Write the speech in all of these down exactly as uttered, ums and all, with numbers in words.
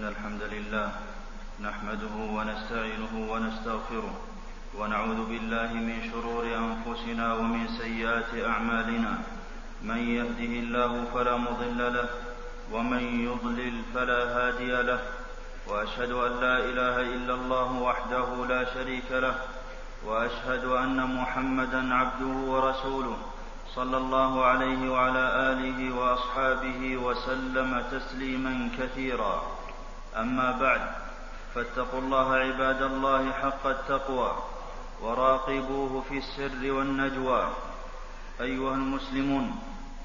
إن الحمد لله نحمده ونستعينه ونستغفره ونعوذ بالله من شرور أنفسنا ومن سيئات أعمالنا. من يهده الله فلا مضل له ومن يضلل فلا هادي له، وأشهد أن لا إله إلا الله وحده لا شريك له، وأشهد أن محمدًا عبده ورسوله صلى الله عليه وعلى آله وأصحابه وسلم تسليما كثيرا. أما بعد، فاتقوا الله عباد الله حق التقوى وراقبوه في السر والنجوى. أيها المسلمون،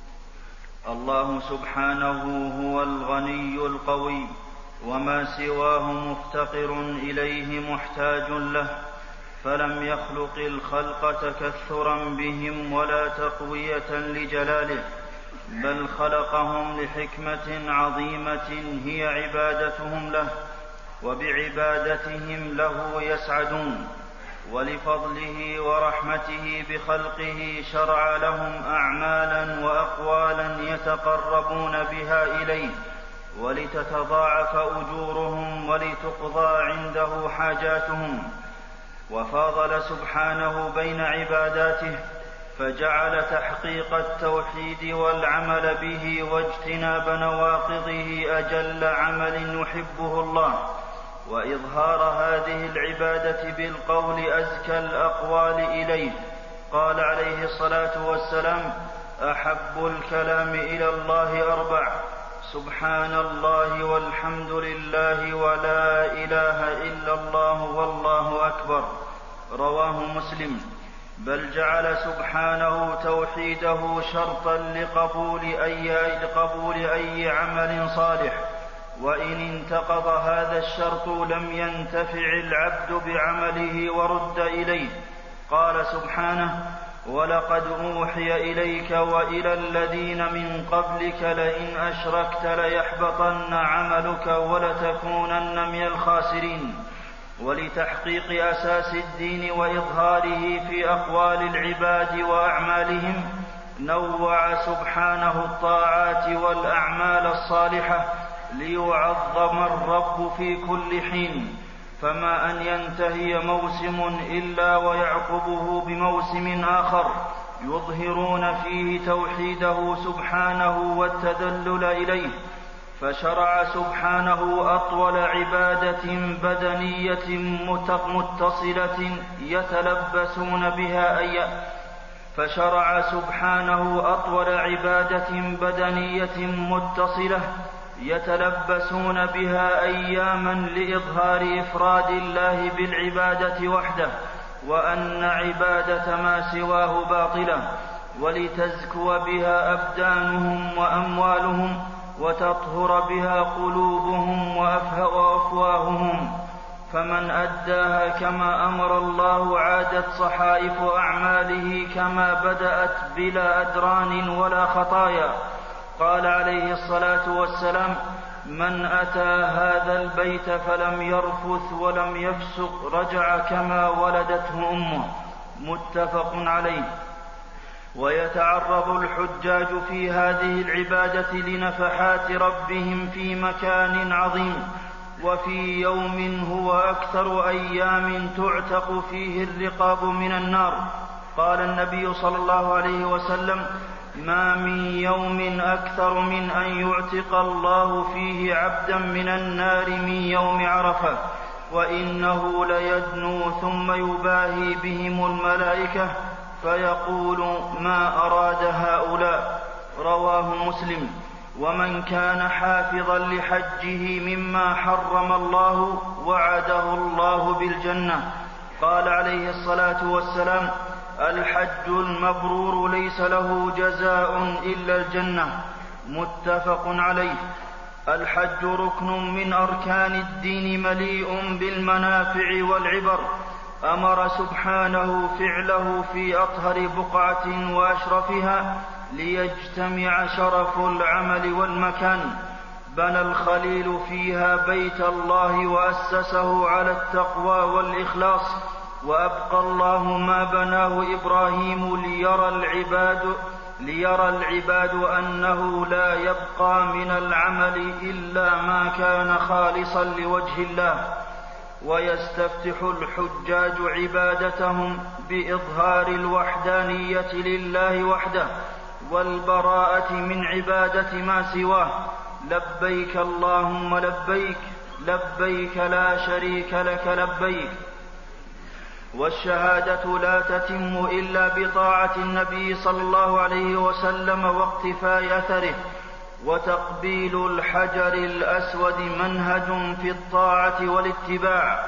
الله سبحانه هو الغني القوي، وما سواه مفتقر إليه محتاج له، فلم يخلق الخلق تكثرا بهم ولا تقوية لجلاله، بل خلقهم لحكمة عظيمة هي عبادتهم له، وبعبادتهم له يسعدون. ولفضله ورحمته بخلقه شرع لهم أعمالا وأقوالا يتقربون بها إليه، ولتتضاعف أجورهم ولتقضى عنده حاجاتهم. وفاضل سبحانه بين عباداته، فجعل تحقيق التوحيد والعمل به واجتناب نواقضه أجل عمل يحبه الله، وإظهار هذه العبادة بالقول أزكى الأقوال إليه. قال عليه الصلاة والسلام: أحب الكلام إلى الله أربع: سبحان الله والحمد لله ولا إله إلا الله والله أكبر. رواه مسلم. بل جعل سبحانه توحيده شرطا لقبول أي, لقبول أي عمل صالح، وإن انتقض هذا الشرط لم ينتفع العبد بعمله ورد إليه. قال سبحانه: ولقد أوحي إليك وإلى الذين من قبلك لئن أشركت ليحبطن عملك ولتكونن من الخاسرين. ولتحقيق أساس الدين وإظهاره في أقوال العباد وأعمالهم، نوع سبحانه الطاعات والأعمال الصالحة ليعظم الرب في كل حين، فما أن ينتهي موسم إلا ويعقبه بموسم آخر يظهرون فيه توحيده سبحانه والتذلل إليه. فشرع سبحانه أطول عبادة بدنية متصلة يتلبسون بها أي فشرع سبحانه أطول عبادة بدنية متصلة يتلبسون بها أياما لإظهار إفراد الله بالعبادة وحده، وأن عبادة ما سواه باطلة، ولتزكو بها أبدانهم وأموالهم، وتطهر بها قلوبهم وأفواههم. فمن أداها كما أمر الله عادت صحائف أعماله كما بدأت بلا أدران ولا خطايا. قال عليه الصلاة والسلام: من أتى هذا البيت فلم يرفث ولم يفسق رجع كما ولدته أمه. متفق عليه. ويتعرض الحجاج في هذه العبادة لنفحات ربهم في مكان عظيم، وفي يوم هو أكثر أيام تعتق فيه الرقاب من النار. قال النبي صلى الله عليه وسلم: ما من يوم أكثر من أن يعتق الله فيه عبدا من النار من يوم عرفة، وإنه ليدنو ثم يباهي بهم الملائكة فيقول: ما أراد هؤلاء. رواه مسلم. ومن كان حافظا لحجه مما حرم الله وعده الله بالجنة. قال عليه الصلاة والسلام: الحج المبرور ليس له جزاء إلا الجنة. متفق عليه. الحج ركن من أركان الدين مليء بالمنافع والعبر، أمر سبحانه فعله في أطهر بقعة وأشرفها ليجتمع شرف العمل والمكان. بنى الخليل فيها بيت الله وأسسه على التقوى والإخلاص، وأبقى الله ما بناه إبراهيم ليرى العباد ليرى العباد أنه لا يبقى من العمل إلا ما كان خالصا لوجه الله، ويستفتح الحجاج عبادتهم بإظهار الوحدانية لله وحده والبراءة من عبادة ما سواه. لبيك اللهم لبيك، لبيك لا شريك لك لبيك. والشهادة لا تتم إلا بطاعة النبي صلى الله عليه وسلم واقتفاء أثره. وتقبيل الحجر الأسود منهج في الطاعة والاتباع،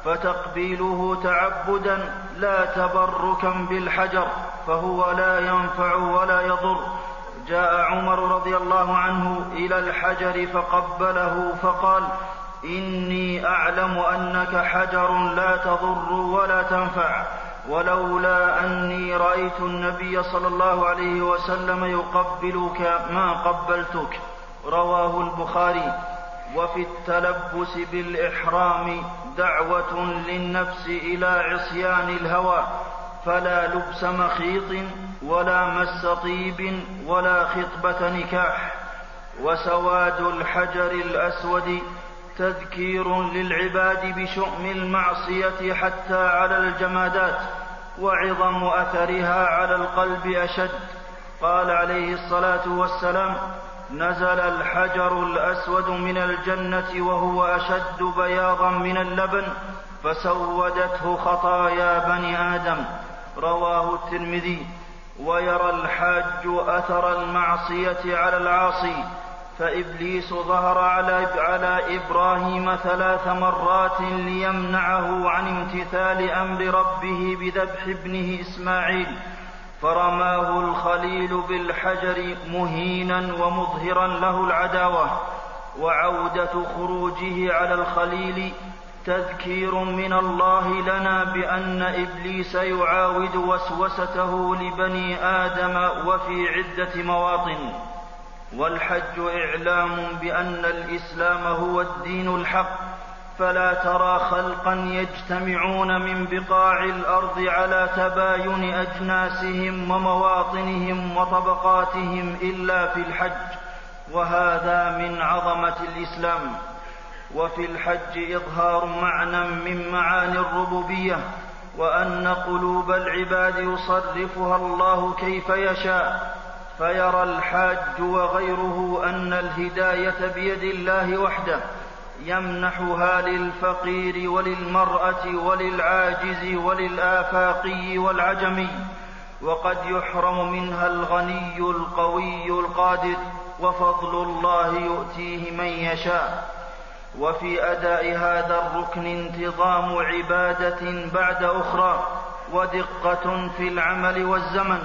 فتقبيله تعبدا لا تبركا بالحجر، فهو لا ينفع ولا يضر. جاء عمر رضي الله عنه إلى الحجر فقبله فقال: إني أعلم أنك حجر لا تضر ولا تنفع، ولولا أني رأيت النبي صلى الله عليه وسلم يقبلك ما قبلتك. رواه البخاري. وفي التلبس بالإحرام دعوة للنفس إلى عصيان الهوى، فلا لبس مخيط ولا مس طيب ولا خطبة نكاح. وسواد الحجر الأسود تذكير للعباد بشؤم المعصية حتى على الجمادات، وعظم أثرها على القلب أشد. قال عليه الصلاة والسلام: نزل الحجر الأسود من الجنة وهو أشد بياضا من اللبن فسودته خطايا بني آدم. رواه الترمذي. ويرى الحاج أثر المعصية على العاصي، فإبليس ظهر على, على إبراهيم ثلاث مرات ليمنعه عن امتثال أمر ربه بذبح ابنه إسماعيل، فرماه الخليل بالحجر مهينا ومظهرا له العداوة. وعودة خروجه على الخليل تذكير من الله لنا بأن إبليس يعاود وسوسته لبني آدم وفي عدة مواطن. والحج إعلام بأن الإسلام هو الدين الحق، فلا ترى خلقا يجتمعون من بقاع الأرض على تباين أجناسهم ومواطنهم وطبقاتهم إلا في الحج، وهذا من عظمة الإسلام. وفي الحج إظهار معنى من معاني الربوبية، وأن قلوب العباد يصرفها الله كيف يشاء، فيرى الحاج وغيره أن الهداية بيد الله وحده، يمنحها للفقير وللمرأة وللعاجز وللآفاقي والعجمي، وقد يحرم منها الغني القوي القادر، وفضل الله يؤتيه من يشاء. وفي أداء هذا الركن انتظام عبادة بعد أخرى، ودقة في العمل والزمن،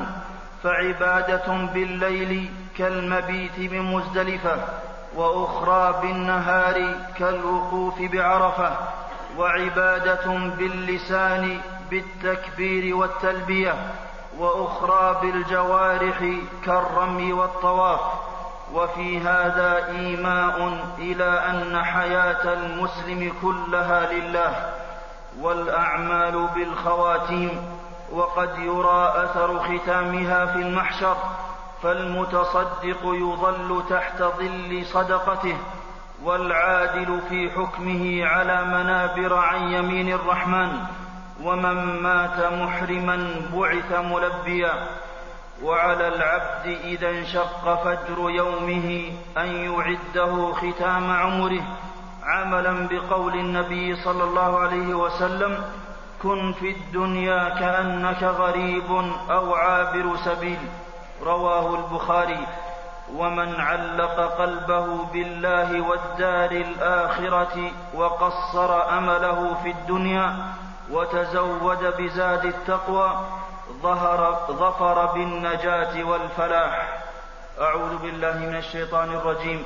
فعبادة بالليل كالمبيت بمزدلفة، وأخرى بالنهار كالوقوف بعرفة، وعبادة باللسان بالتكبير والتلبية، وأخرى بالجوارح كالرمي والطواف. وفي هذا إيماء إلى أن حياة المسلم كلها لله، والأعمال بالخواتيم، وقد يرى أثر ختامها في المحشر، فالمتصدق يظل تحت ظل صدقته، والعادل في حكمه على منابر عن يمين الرحمن، ومن مات محرما بعث ملبيا. وعلى العبد إذا انشق فجر يومه أن يعده ختام عمره، عملا بقول النبي صلى الله عليه وسلم: كن في الدنيا كأنك غريب أو عابر سبيل. رواه البخاري. ومن علق قلبه بالله والدار الآخرة وقصر أمله في الدنيا وتزود بزاد التقوى ظهر ظفر بالنجاة والفلاح. أعوذ بالله من الشيطان الرجيم.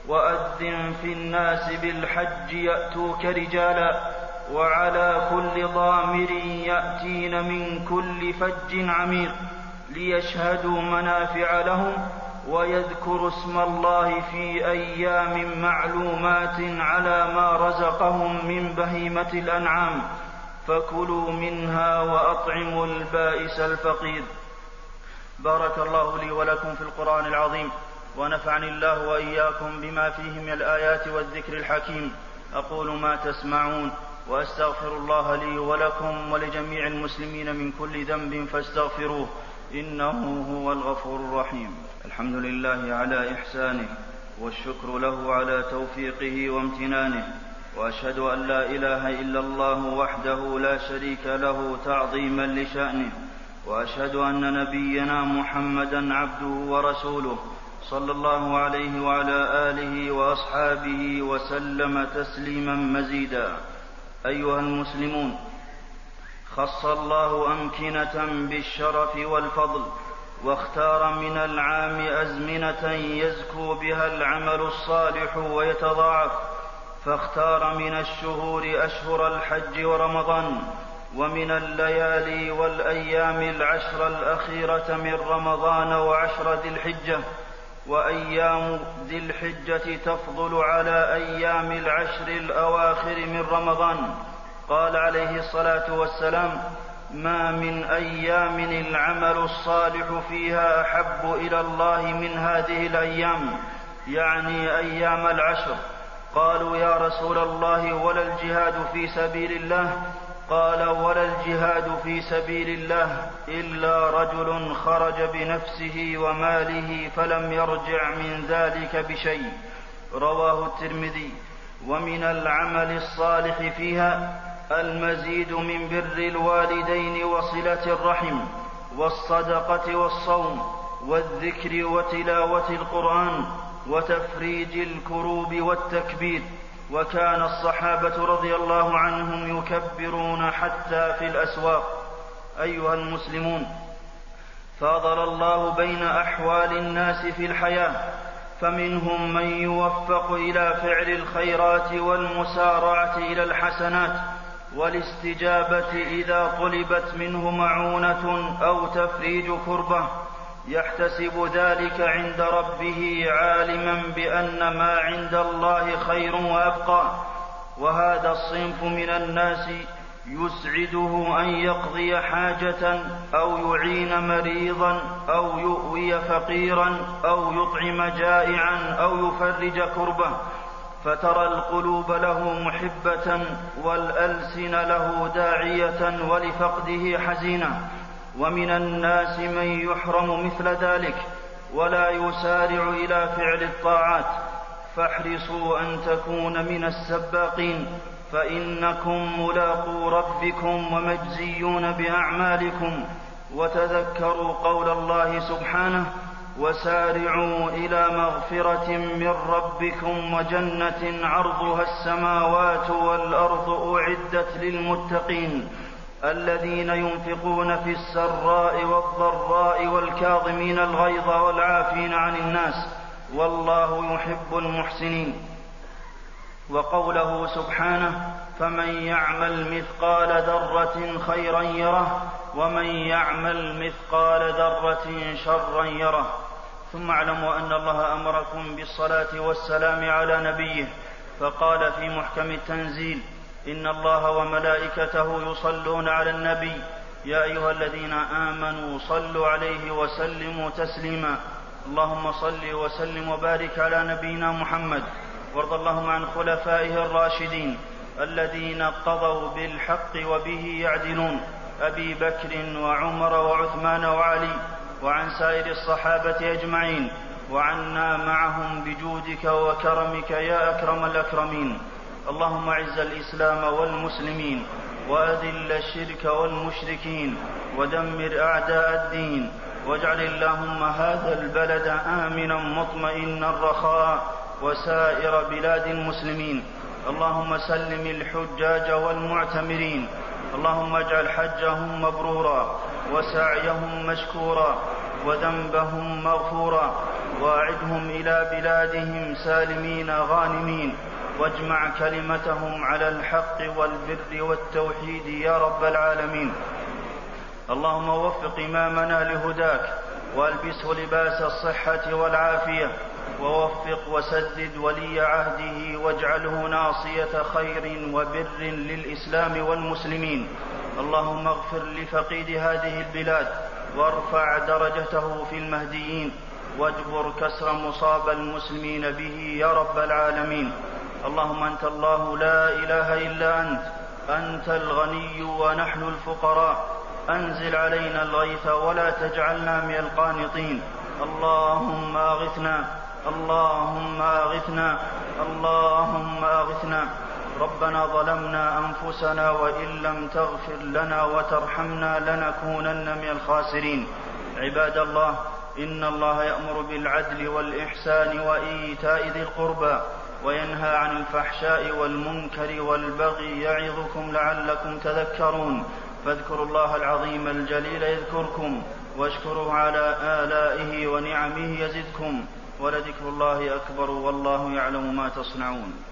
وأذن في الناس بالحج يأتوك رجالا وعلى كل ضامر يأتين من كل فج عميق ليشهدوا منافع لهم ويذكروا اسم الله في أيام معلومات على ما رزقهم من بهيمة الأنعام فكلوا منها وأطعموا البائس الفقير. بارك الله لي ولكم في القرآن العظيم، ونفعني الله وإياكم بما فيه من الآيات والذكر الحكيم. أقول ما تسمعون، وأستغفر الله لي ولكم ولجميع المسلمين من كل ذنب فاستغفروه، إنه هو الغفور الرحيم. الحمد لله على إحسانه، والشكر له على توفيقه وامتنانه، وأشهد أن لا إله إلا الله وحده لا شريك له تعظيما لشأنه، وأشهد أن نبينا محمدا عبده ورسوله صلى الله عليه وعلى آله وأصحابه وسلم تسليما مزيدا. أيها المسلمون، خص الله أمكنة بالشرف والفضل، واختار من العام أزمنة يزكو بها العمل الصالح ويتضاعف، فاختار من الشهور أشهر الحج ورمضان، ومن الليالي والأيام العشر الأخيرة من رمضان وعشر ذي الحجة، وأيام ذي الحجة تفضل على أيام العشر الأواخر من رمضان. قال عليه الصلاة والسلام: ما من أيام العمل الصالح فيها أحب إلى الله من هذه الأيام، يعني أيام العشر. قالوا: يا رسول الله، ولا الجهاد في سبيل الله؟ قال: ولا الجهاد في سبيل الله إلا رجل خرج بنفسه وماله فلم يرجع من ذلك بشيء. رواه الترمذي. ومن العمل الصالح فيها المزيد من بر الوالدين وصلة الرحم والصدقة والصوم والذكر وتلاوة القرآن وتفريج الكروب والتكبير. وكان الصحابة رضي الله عنهم يكبرون حتى في الأسواق. أيها المسلمون، فاضل الله بين أحوال الناس في الحياة، فمنهم من يوفق إلى فعل الخيرات والمسارعة إلى الحسنات والاستجابة إذا طلبت منه معونة أو تفريج كربة، يحتسب ذلك عند ربه عالما بأن ما عند الله خير وأبقى. وهذا الصنف من الناس يسعده أن يقضي حاجة أو يعين مريضا أو يؤوي فقيرا أو يطعم جائعا أو يفرج كربة، فترى القلوب له محبة والألسن له داعية ولفقده حزينة. ومن الناس من يحرم مثل ذلك ولا يسارع إلى فعل الطاعات، فاحرصوا أن تكون من السباقين، فإنكم ملاقو ربكم ومجزيون بأعمالكم. وتذكروا قول الله سبحانه: وسارعوا إلى مغفرة من ربكم وجنة عرضها السماوات والأرض أعدت للمتقين الذين ينفقون في السراء والضراء والكاظمين الغيظ والعافين عن الناس والله يحب المحسنين. وقوله سبحانه: فمن يعمل مثقال ذرة خيرا يره ومن يعمل مثقال ذرة شرا يره. ثم اعلموا أن الله أمركم بالصلاة والسلام على نبيه، فقال في محكم التنزيل: إن الله وملائكته يصلون على النبي يا أيها الذين آمنوا صلوا عليه وسلموا تسليما. اللهم صل وسلم وبارك على نبينا محمد، وارض اللهم عن خلفائه الراشدين الذين قضوا بالحق وبه يعدلون، أبي بكر وعمر وعثمان وعلي، وعن سائر الصحابة أجمعين، وعنا معهم بجودك وكرمك يا أكرم الأكرمين. اللهم أعز الإسلام والمسلمين، وأذل الشرك والمشركين، ودمر أعداء الدين، واجعل اللهم هذا البلد آمنا مطمئنا رخاء وسائر بلاد المسلمين. اللهم سلم الحجاج والمعتمرين، اللهم اجعل حجهم مبرورا وسعيهم مشكورا وذنبهم مغفورا، وأعدهم إلى بلادهم سالمين غانمين، واجمع كلمتهم على الحق والبر والتوحيد يا رب العالمين. اللهم وفق إمامنا لهداك، والبسه لباس الصحة والعافية، ووفق وسدد ولي عهده، واجعله ناصية خير وبر للإسلام والمسلمين. اللهم اغفر لفقيد هذه البلاد وارفع درجته في المهديين واجبر كسر مصاب المسلمين به يا رب العالمين. اللهم أنت الله لا إله إلا أنت، أنت الغني ونحن الفقراء، أنزل علينا الغيث ولا تجعلنا من القانطين. اللهم أغثنا اللهم أغثنا اللهم أغثنا. ربنا ظلمنا أنفسنا وإن لم تغفر لنا وترحمنا لنكونن من الخاسرين. عباد الله، إن الله يأمر بالعدل والإحسان وإيتاء ذي القربى وينهى عن الفحشاء والمنكر والبغي يعظكم لعلكم تذكرون. فاذكروا الله العظيم الجليل يذكركم واشكروه على آلائه ونعمه يزدكم، ولذكر الله أكبر والله يعلم ما تصنعون.